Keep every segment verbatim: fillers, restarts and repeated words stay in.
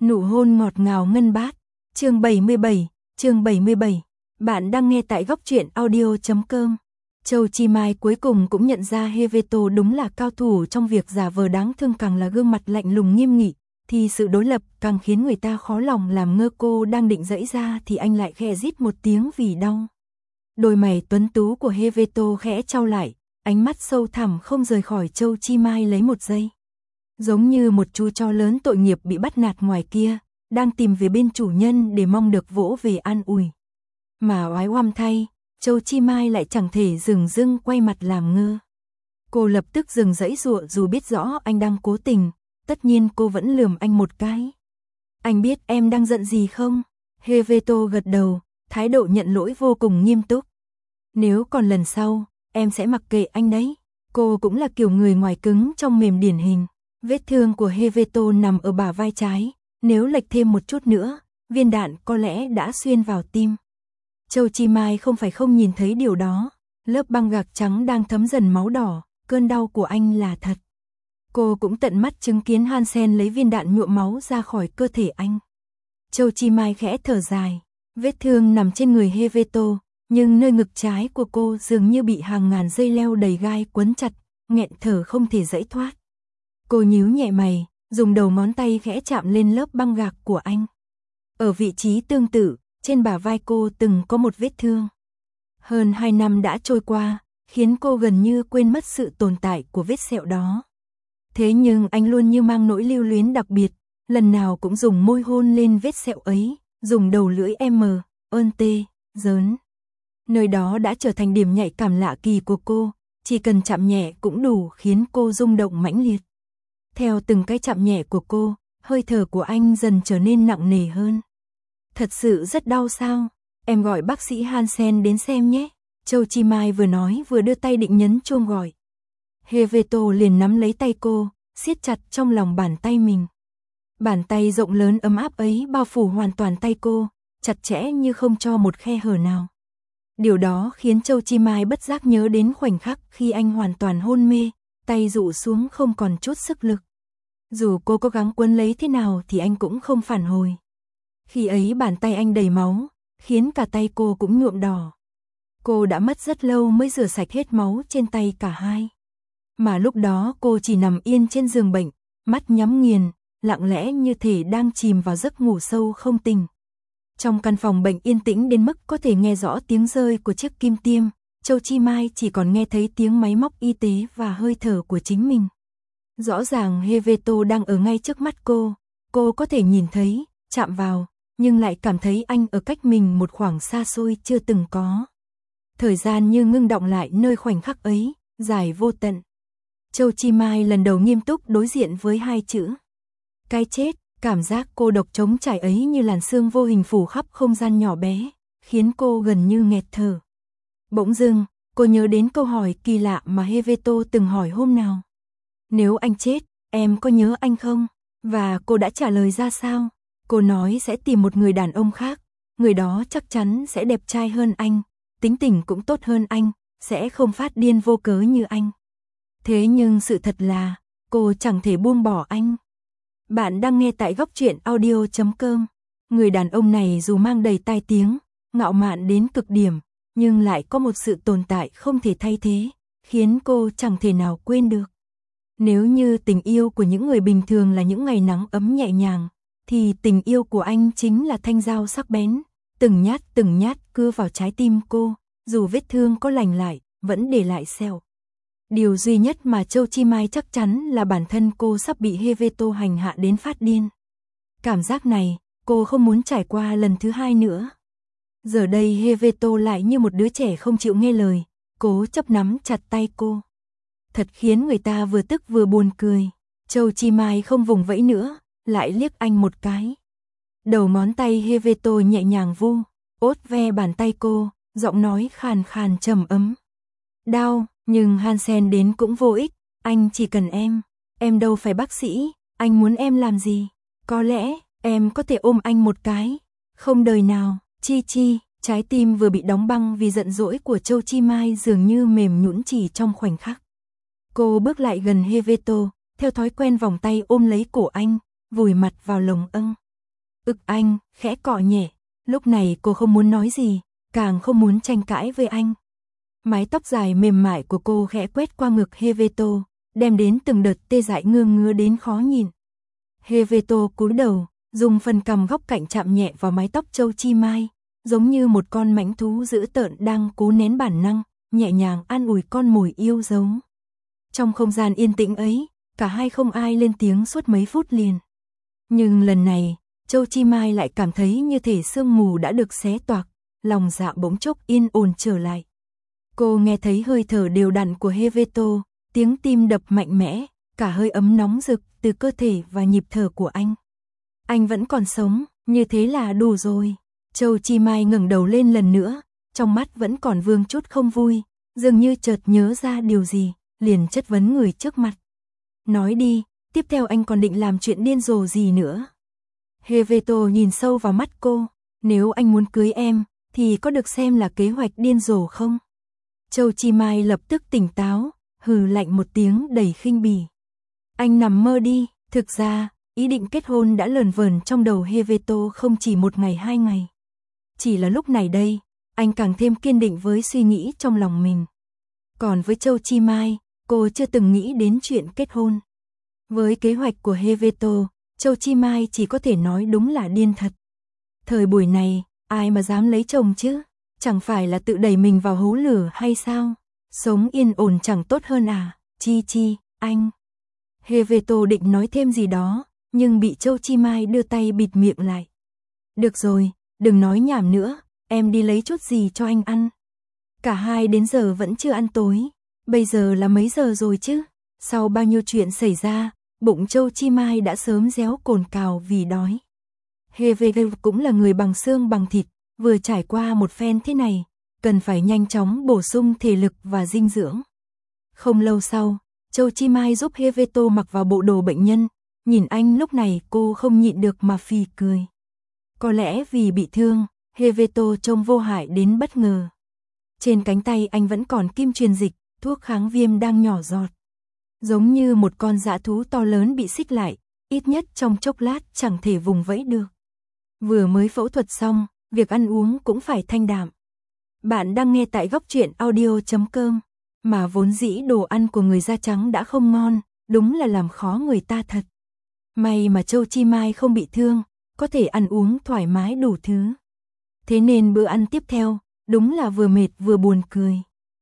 Nụ hôn ngọt ngào ngân bát. Chương bảy mươi bảy, chương bảy mươi bảy. Bạn đang nghe tại góc truyện audio chấm com. Châu Chi Mai cuối cùng cũng nhận ra Heveto đúng là cao thủ trong việc giả vờ đáng thương, càng là gương mặt lạnh lùng nghiêm nghị, thì sự đối lập càng khiến người ta khó lòng làm ngơ. Cô đang định giãy ra thì anh lại khẽ rít một tiếng vì đau. Đôi mày tuấn tú của Heveto khẽ chau lại, ánh mắt sâu thẳm không rời khỏi Châu Chi Mai lấy một giây. Giống như một chú chó lớn tội nghiệp bị bắt nạt ngoài kia, đang tìm về bên chủ nhân để mong được vỗ về an ủi. Mà oái oăm thay, Châu Chi Mai lại chẳng thể dừng dưng quay mặt làm ngơ. Cô lập tức dừng giãy giụa dù biết rõ anh đang cố tình, tất nhiên cô vẫn lườm anh một cái. Anh biết em đang giận gì không? Heveto gật đầu, thái độ nhận lỗi vô cùng nghiêm túc. Nếu còn lần sau, em sẽ mặc kệ anh đấy. Cô cũng là kiểu người ngoài cứng trong mềm điển hình. Vết thương của Heveto nằm ở bả vai trái, nếu lệch thêm một chút nữa, viên đạn có lẽ đã xuyên vào tim. Châu Chi Mai không phải không nhìn thấy điều đó, lớp băng gạc trắng đang thấm dần máu đỏ, cơn đau của anh là thật. Cô cũng tận mắt chứng kiến Hansen lấy viên đạn nhuộm máu ra khỏi cơ thể anh. Châu Chi Mai khẽ thở dài, vết thương nằm trên người Heveto, nhưng nơi ngực trái của cô dường như bị hàng ngàn dây leo đầy gai quấn chặt, nghẹn thở không thể giãy thoát. Cô nhíu nhẹ mày, dùng đầu ngón tay khẽ chạm lên lớp băng gạc của anh. Ở vị trí tương tự, trên bả vai cô từng có một vết thương. Hơn hai năm đã trôi qua, khiến cô gần như quên mất sự tồn tại của vết sẹo đó. Thế nhưng anh luôn như mang nỗi lưu luyến đặc biệt, lần nào cũng dùng môi hôn lên vết sẹo ấy, dùng đầu lưỡi M, ơn tê, dớn. Nơi đó đã trở thành điểm nhạy cảm lạ kỳ của cô, chỉ cần chạm nhẹ cũng đủ khiến cô rung động mãnh liệt. Theo từng cái chạm nhẹ của cô, hơi thở của anh dần trở nên nặng nề hơn. Thật sự rất đau sao? Em gọi bác sĩ Hansen đến xem nhé. Châu Chi Mai vừa nói vừa đưa tay định nhấn chuông gọi. Heveto liền nắm lấy tay cô, siết chặt trong lòng bàn tay mình. Bàn tay rộng lớn ấm áp ấy bao phủ hoàn toàn tay cô, chặt chẽ như không cho một khe hở nào. Điều đó khiến Châu Chi Mai bất giác nhớ đến khoảnh khắc khi anh hoàn toàn hôn mê, tay rũ xuống không còn chút sức lực. Dù cô cố gắng quấn lấy thế nào thì anh cũng không phản hồi. Khi ấy bàn tay anh đầy máu, khiến cả tay cô cũng nhuộm đỏ. Cô đã mất rất lâu mới rửa sạch hết máu trên tay cả hai. Mà lúc đó cô chỉ nằm yên trên giường bệnh, mắt nhắm nghiền, lặng lẽ như thể đang chìm vào giấc ngủ sâu không tỉnh. Trong căn phòng bệnh yên tĩnh đến mức có thể nghe rõ tiếng rơi của chiếc kim tiêm, Châu Chi Mai chỉ còn nghe thấy tiếng máy móc y tế và hơi thở của chính mình. Rõ ràng Heveto đang ở ngay trước mắt cô, cô có thể nhìn thấy, chạm vào, nhưng lại cảm thấy anh ở cách mình một khoảng xa xôi chưa từng có. Thời gian như ngưng đọng lại nơi khoảnh khắc ấy, dài vô tận. Châu Chi Mai lần đầu nghiêm túc đối diện với hai chữ. Cái chết, cảm giác cô độc trống trải ấy như làn sương vô hình phủ khắp không gian nhỏ bé, khiến cô gần như nghẹt thở. Bỗng dưng, cô nhớ đến câu hỏi kỳ lạ mà Heveto từng hỏi hôm nào. Nếu anh chết, em có nhớ anh không? Và cô đã trả lời ra sao? Cô nói sẽ tìm một người đàn ông khác, người đó chắc chắn sẽ đẹp trai hơn anh, tính tình cũng tốt hơn anh, sẽ không phát điên vô cớ như anh. Thế nhưng sự thật là, cô chẳng thể buông bỏ anh. Bạn đang nghe tại góc truyện audio chấm com. Người đàn ông này dù mang đầy tai tiếng, ngạo mạn đến cực điểm, nhưng lại có một sự tồn tại không thể thay thế, khiến cô chẳng thể nào quên được. Nếu như tình yêu của những người bình thường là những ngày nắng ấm nhẹ nhàng, thì tình yêu của anh chính là thanh dao sắc bén, từng nhát từng nhát cưa vào trái tim cô, dù vết thương có lành lại, vẫn để lại sẹo. Điều duy nhất mà Châu Chi Mai chắc chắn là bản thân cô sắp bị Heveto hành hạ đến phát điên. Cảm giác này, cô không muốn trải qua lần thứ hai nữa. Giờ đây Heveto lại như một đứa trẻ không chịu nghe lời, cố chấp nắm chặt tay cô. Thật khiến người ta vừa tức vừa buồn cười. Châu Chi Mai không vùng vẫy nữa, lại liếc anh một cái. Đầu ngón tay Heveto nhẹ nhàng vu, ốt ve bàn tay cô, giọng nói khàn khàn trầm ấm. Đau, nhưng Hansen đến cũng vô ích, anh chỉ cần em. Em đâu phải bác sĩ, anh muốn em làm gì? Có lẽ, em có thể ôm anh một cái. Không đời nào, Chi Chi, trái tim vừa bị đóng băng vì giận dỗi của Châu Chi Mai dường như mềm nhũn chỉ trong khoảnh khắc. Cô bước lại gần Heveto, theo thói quen vòng tay ôm lấy cổ anh, vùi mặt vào lồng âng. Ực anh, khẽ cọ nhẹ. Lúc này cô không muốn nói gì, càng không muốn tranh cãi với anh. Mái tóc dài mềm mại của cô khẽ quét qua ngực Heveto, đem đến từng đợt tê dại ngứa ngứa đến khó nhìn. Heveto cúi đầu, dùng phần cằm góc cạnh chạm nhẹ vào mái tóc Châu Chi Mai, giống như một con mãnh thú dữ tợn đang cố nén bản năng, nhẹ nhàng an ủi con mồi yêu dấu. Trong không gian yên tĩnh ấy, cả hai không ai lên tiếng suốt mấy phút liền. Nhưng lần này, Châu Chi Mai lại cảm thấy như thể sương mù đã được xé toạc, lòng dạ bỗng chốc yên ổn trở lại. Cô nghe thấy hơi thở đều đặn của Heveto, tiếng tim đập mạnh mẽ, cả hơi ấm nóng rực từ cơ thể và nhịp thở của anh. Anh vẫn còn sống, như thế là đủ rồi. Châu Chi Mai ngẩng đầu lên lần nữa, trong mắt vẫn còn vương chút không vui, dường như chợt nhớ ra điều gì, liền chất vấn người trước mặt. Nói đi, tiếp theo anh còn định làm chuyện điên rồ gì nữa? Heveto nhìn sâu vào mắt cô, nếu anh muốn cưới em, thì có được xem là kế hoạch điên rồ không? Châu Chi Mai lập tức tỉnh táo, hừ lạnh một tiếng đầy khinh bỉ. Anh nằm mơ đi, thực ra, ý định kết hôn đã lờn vờn trong đầu Heveto không chỉ một ngày hai ngày. Chỉ là lúc này đây, anh càng thêm kiên định với suy nghĩ trong lòng mình. Còn với Châu Chi Mai, cô chưa từng nghĩ đến chuyện kết hôn. Với kế hoạch của Heveto, Châu Chi Mai chỉ có thể nói đúng là điên thật. Thời buổi này, ai mà dám lấy chồng chứ? Chẳng phải là tự đẩy mình vào hố lửa hay sao? Sống yên ổn chẳng tốt hơn à? Chi Chi, anh. Heveto định nói thêm gì đó, nhưng bị Châu Chi Mai đưa tay bịt miệng lại. Được rồi, đừng nói nhảm nữa, em đi lấy chút gì cho anh ăn. Cả hai đến giờ vẫn chưa ăn tối, bây giờ là mấy giờ rồi chứ? Sau bao nhiêu chuyện xảy ra, bụng Châu Chi Mai đã sớm réo cồn cào vì đói. Heveto cũng là người bằng xương bằng thịt, vừa trải qua một phen thế này, cần phải nhanh chóng bổ sung thể lực và dinh dưỡng. Không lâu sau, Châu Chi Mai giúp Heveto mặc vào bộ đồ bệnh nhân, nhìn anh lúc này cô không nhịn được mà phì cười. Có lẽ vì bị thương, Heveto trông vô hại đến bất ngờ. Trên cánh tay anh vẫn còn kim truyền dịch, thuốc kháng viêm đang nhỏ giọt. Giống như một con dã thú to lớn bị xích lại, ít nhất trong chốc lát chẳng thể vùng vẫy được. Vừa mới phẫu thuật xong, việc ăn uống cũng phải thanh đạm. Bạn đang nghe tại góc truyện audio chấm com, mà vốn dĩ đồ ăn của người da trắng đã không ngon, đúng là làm khó người ta thật. May mà Châu Chi Mai không bị thương, có thể ăn uống thoải mái đủ thứ. Thế nên bữa ăn tiếp theo, đúng là vừa mệt vừa buồn cười.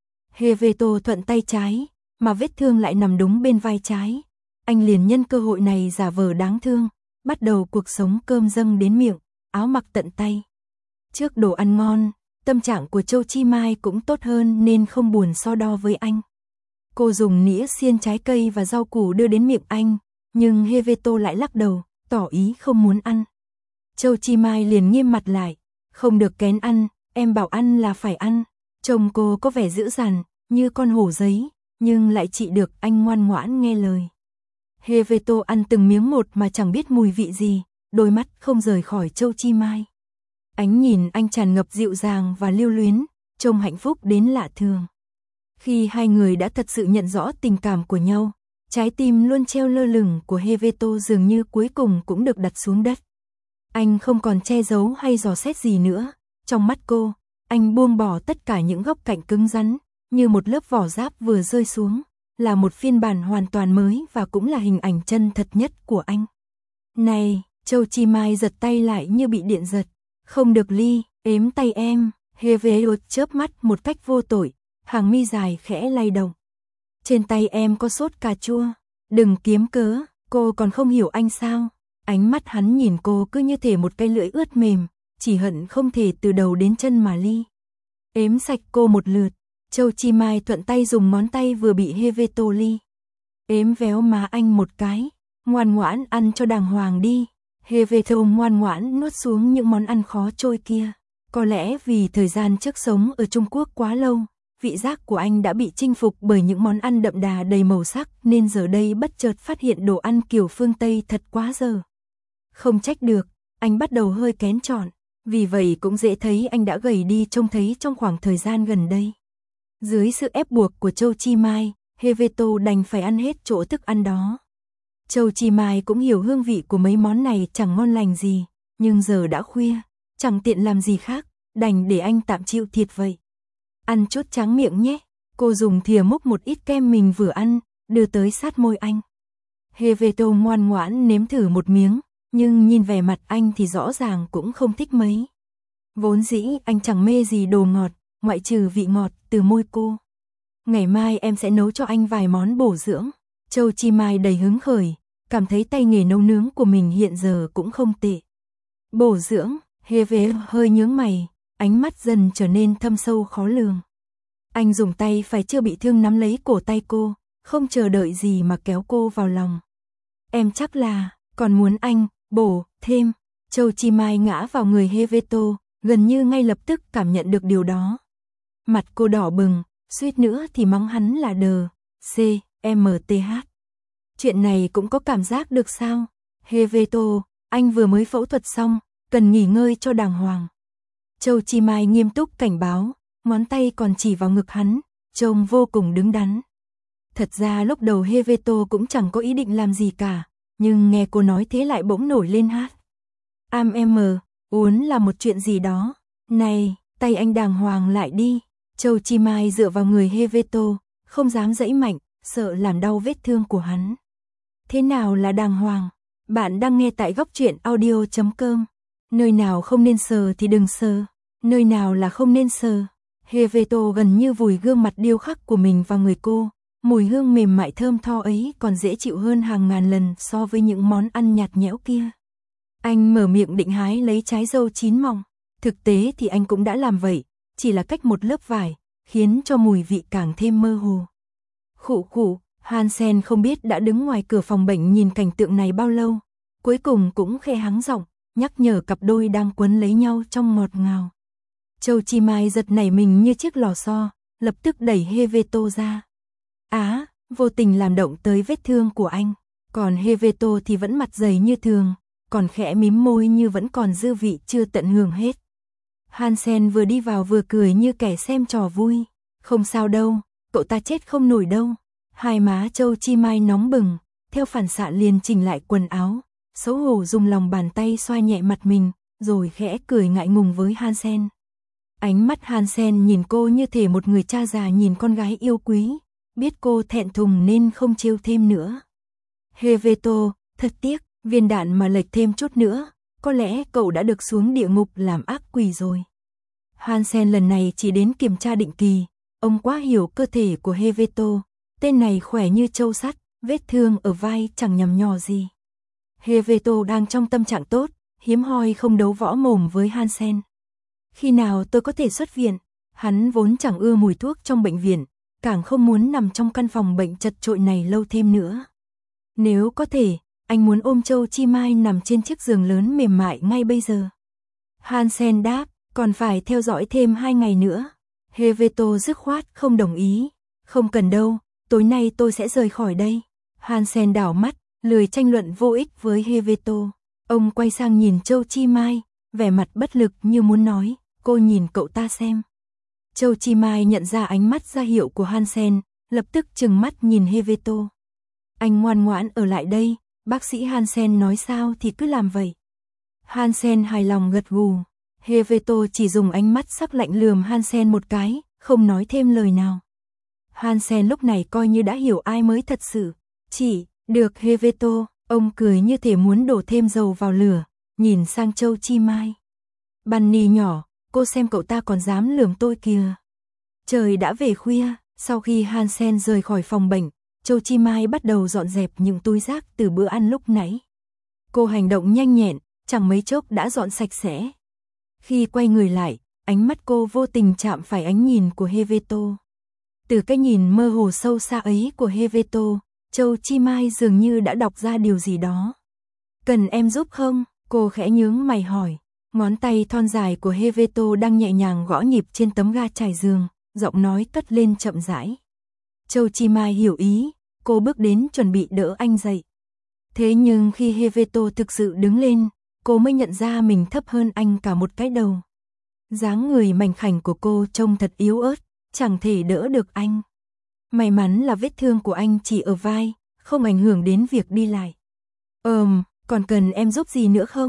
Heveto thuận tay trái, mà vết thương lại nằm đúng bên vai trái. Anh liền nhân cơ hội này giả vờ đáng thương, bắt đầu cuộc sống cơm dâng đến miệng, áo mặc tận tay. Trước đồ ăn ngon, tâm trạng của Châu Chi Mai cũng tốt hơn nên không buồn so đo với anh. Cô dùng nĩa xiên trái cây và rau củ đưa đến miệng anh, nhưng Heveto lại lắc đầu, tỏ ý không muốn ăn. Châu Chi Mai liền nghiêm mặt lại, không được kén ăn, em bảo ăn là phải ăn. Chồng cô có vẻ dữ dằn, như con hổ giấy, nhưng lại trị được anh ngoan ngoãn nghe lời. Heveto ăn từng miếng một mà chẳng biết mùi vị gì, đôi mắt không rời khỏi Châu Chi Mai. Ánh nhìn anh tràn ngập dịu dàng và lưu luyến, trông hạnh phúc đến lạ thường. Khi hai người đã thật sự nhận rõ tình cảm của nhau, trái tim luôn treo lơ lửng của Heveto dường như cuối cùng cũng được đặt xuống đất. Anh không còn che giấu hay dò xét gì nữa, trong mắt cô, anh buông bỏ tất cả những góc cạnh cứng rắn, như một lớp vỏ giáp vừa rơi xuống, là một phiên bản hoàn toàn mới và cũng là hình ảnh chân thật nhất của anh. Này, Châu Chi Mai giật tay lại như bị điện giật. Không được Ly, ếm tay em. Heveto chớp mắt một cách vô tội, hàng mi dài khẽ lay động. Trên tay em có sốt cà chua. Đừng kiếm cớ, cô còn không hiểu anh sao? Ánh mắt hắn nhìn cô cứ như thể một cây lưỡi ướt mềm, chỉ hận không thể từ đầu đến chân mà ly. Ếm sạch cô một lượt, Châu Chi Mai thuận tay dùng ngón tay vừa bị Heveto ly. Ếm véo má anh một cái, ngoan ngoãn ăn cho đàng hoàng đi. Heveto ngoan ngoãn nuốt xuống những món ăn khó trôi kia. Có lẽ vì thời gian trước sống ở Trung Quốc quá lâu, vị giác của anh đã bị chinh phục bởi những món ăn đậm đà đầy màu sắc nên giờ đây bất chợt phát hiện đồ ăn kiểu phương Tây thật quá dở. Không trách được, anh bắt đầu hơi kén chọn, vì vậy cũng dễ thấy anh đã gầy đi trông thấy trong khoảng thời gian gần đây. Dưới sự ép buộc của Châu Chi Mai, Heveto đành phải ăn hết chỗ thức ăn đó. Châu Chi Mai cũng hiểu hương vị của mấy món này chẳng ngon lành gì, nhưng giờ đã khuya, chẳng tiện làm gì khác, đành để anh tạm chịu thiệt vậy. Ăn chút tráng miệng nhé. Cô dùng thìa múc một ít kem mình vừa ăn, đưa tới sát môi anh. Heveto ngoan ngoãn nếm thử một miếng, nhưng nhìn vẻ mặt anh thì rõ ràng cũng không thích mấy. Vốn dĩ anh chẳng mê gì đồ ngọt, ngoại trừ vị ngọt từ môi cô. Ngày mai em sẽ nấu cho anh vài món bổ dưỡng. Châu Chi Mai đầy hứng khởi, cảm thấy tay nghề nấu nướng của mình hiện giờ cũng không tệ. Bổ dưỡng, Heve hơi nhướng mày, ánh mắt dần trở nên thâm sâu khó lường. Anh dùng tay phải chưa bị thương nắm lấy cổ tay cô, không chờ đợi gì mà kéo cô vào lòng. Em chắc là, còn muốn anh, bổ, thêm. Châu Chi Mai ngã vào người Heveto, gần như ngay lập tức cảm nhận được điều đó. Mặt cô đỏ bừng, suýt nữa thì mắng hắn là đờ, C, M, T, H. Chuyện này cũng có cảm giác được sao? Heveto, anh vừa mới phẫu thuật xong, cần nghỉ ngơi cho đàng hoàng. Châu Chi Mai nghiêm túc cảnh báo, ngón tay còn chỉ vào ngực hắn, trông vô cùng đứng đắn. Thật ra lúc đầu Heveto cũng chẳng có ý định làm gì cả, nhưng nghe cô nói thế lại bỗng nổi lên hát. Am em, uốn là một chuyện gì đó. Này, tay anh đàng hoàng lại đi. Châu Chi Mai dựa vào người Heveto, không dám giãy mạnh, sợ làm đau vết thương của hắn. Thế nào là đàng hoàng? Bạn đang nghe tại góc truyện audio chấm com. Nơi nào không nên sờ thì đừng sờ. Nơi nào là không nên sờ. Heveto gần như vùi gương mặt điêu khắc của mình vào người cô. Mùi hương mềm mại thơm tho ấy còn dễ chịu hơn hàng ngàn lần so với những món ăn nhạt nhẽo kia. Anh mở miệng định hái lấy trái dâu chín mọng. Thực tế thì anh cũng đã làm vậy, chỉ là cách một lớp vải, khiến cho mùi vị càng thêm mơ hồ. Khụ khụ, Hansen không biết đã đứng ngoài cửa phòng bệnh nhìn cảnh tượng này bao lâu, cuối cùng cũng khẽ hắng giọng, nhắc nhở cặp đôi đang quấn lấy nhau trong ngọt ngào. Châu Chi Mai giật nảy mình như chiếc lò xo, lập tức đẩy Heveto ra. Á, vô tình làm động tới vết thương của anh, còn Heveto thì vẫn mặt dày như thường, còn khẽ mím môi như vẫn còn dư vị chưa tận hưởng hết. Hansen vừa đi vào vừa cười như kẻ xem trò vui. Không sao đâu, cậu ta chết không nổi đâu. Hai má Châu Chi Mai nóng bừng, theo phản xạ liền chỉnh lại quần áo, xấu hổ dùng lòng bàn tay xoa nhẹ mặt mình, rồi khẽ cười ngại ngùng với Hansen. Ánh mắt Hansen nhìn cô như thể một người cha già nhìn con gái yêu quý, biết cô thẹn thùng nên không trêu thêm nữa. Heveto, thật tiếc, viên đạn mà lệch thêm chút nữa, có lẽ cậu đã được xuống địa ngục làm ác quỷ rồi. Hansen lần này chỉ đến kiểm tra định kỳ, ông quá hiểu cơ thể của Heveto, tên này khỏe như trâu sắt, vết thương ở vai chẳng nhằm nhò gì. Heveto đang trong tâm trạng tốt, hiếm hoi không đấu võ mồm với Hansen. Khi nào tôi có thể xuất viện? Hắn vốn chẳng ưa mùi thuốc trong bệnh viện, càng không muốn nằm trong căn phòng bệnh chật chội này lâu thêm nữa. Nếu có thể, anh muốn ôm Châu Chi Mai nằm trên chiếc giường lớn mềm mại ngay bây giờ. Hansen đáp, còn phải theo dõi thêm hai ngày nữa. Heveto dứt khoát không đồng ý. Không cần đâu, tối nay tôi sẽ rời khỏi đây. Hansen đảo mắt, lười tranh luận vô ích với Heveto. Ông quay sang nhìn Châu Chi Mai, vẻ mặt bất lực như muốn nói, cô nhìn cậu ta xem. Châu Chi Mai nhận ra ánh mắt ra hiệu của Hansen, lập tức trừng mắt nhìn Heveto. Anh ngoan ngoãn ở lại đây, bác sĩ Hansen nói sao thì cứ làm vậy. Hansen hài lòng gật gù. Heveto chỉ dùng ánh mắt sắc lạnh lườm Hansen một cái, không nói thêm lời nào. Hansen lúc này coi như đã hiểu ai mới thật sự. Chỉ, được Heveto, ông cười như thể muốn đổ thêm dầu vào lửa, nhìn sang Châu Chi Mai. Bunny nhỏ, cô xem cậu ta còn dám lườm tôi kìa. Trời đã về khuya, sau khi Hansen rời khỏi phòng bệnh, Châu Chi Mai bắt đầu dọn dẹp những túi rác từ bữa ăn lúc nãy. Cô hành động nhanh nhẹn, chẳng mấy chốc đã dọn sạch sẽ. Khi quay người lại, ánh mắt cô vô tình chạm phải ánh nhìn của Heveto. Từ cái nhìn mơ hồ sâu xa ấy của Heveto, Châu Chi Mai dường như đã đọc ra điều gì đó. Cần em giúp không? Cô khẽ nhướng mày hỏi. Ngón tay thon dài của Heveto đang nhẹ nhàng gõ nhịp trên tấm ga trải giường, giọng nói cất lên chậm rãi. Châu Chi Mai hiểu ý, cô bước đến chuẩn bị đỡ anh dậy. Thế nhưng khi Heveto thực sự đứng lên, cô mới nhận ra mình thấp hơn anh cả một cái đầu. Dáng người mảnh khảnh của cô trông thật yếu ớt, chẳng thể đỡ được anh. May mắn là vết thương của anh chỉ ở vai, không ảnh hưởng đến việc đi lại. Ừm, còn cần em giúp gì nữa không?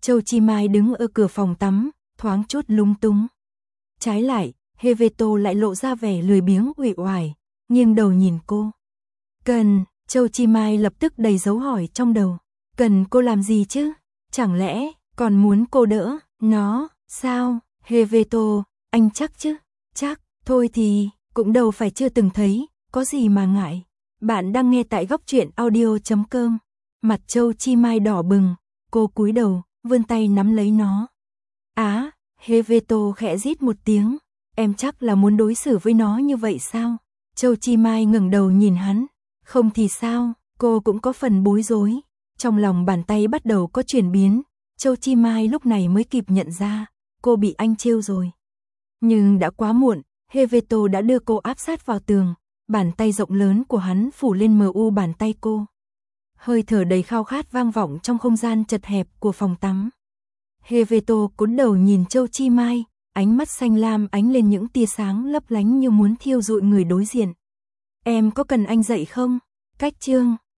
Châu Chi Mai đứng ở cửa phòng tắm, thoáng chút lúng túng. Trái lại, Heveto lại lộ ra vẻ lười biếng uể oải, nghiêng đầu nhìn cô. Cần, Châu Chi Mai lập tức đầy dấu hỏi trong đầu. Cần cô làm gì chứ? Chẳng lẽ còn muốn cô đỡ nó, sao? Heveto, anh chắc chứ? Chắc, thôi thì, cũng đâu phải chưa từng thấy, có gì mà ngại. Bạn đang nghe tại góc truyện audio chấm com. Mặt Châu Chi Mai đỏ bừng, cô cúi đầu, vươn tay nắm lấy nó. Á, Heveto khẽ rít một tiếng, em chắc là muốn đối xử với nó như vậy sao? Châu Chi Mai ngẩng đầu nhìn hắn, không thì sao, cô cũng có phần bối rối. Trong lòng bàn tay bắt đầu có chuyển biến, Châu Chi Mai lúc này mới kịp nhận ra, cô bị anh trêu rồi. Nhưng đã quá muộn, Heveto đã đưa cô áp sát vào tường, bàn tay rộng lớn của hắn phủ lên mờ u bàn tay cô. Hơi thở đầy khao khát vang vọng trong không gian chật hẹp của phòng tắm. Heveto cúi đầu nhìn Châu Chi Mai, ánh mắt xanh lam ánh lên những tia sáng lấp lánh như muốn thiêu rụi người đối diện. Em có cần anh dạy không? Cách chương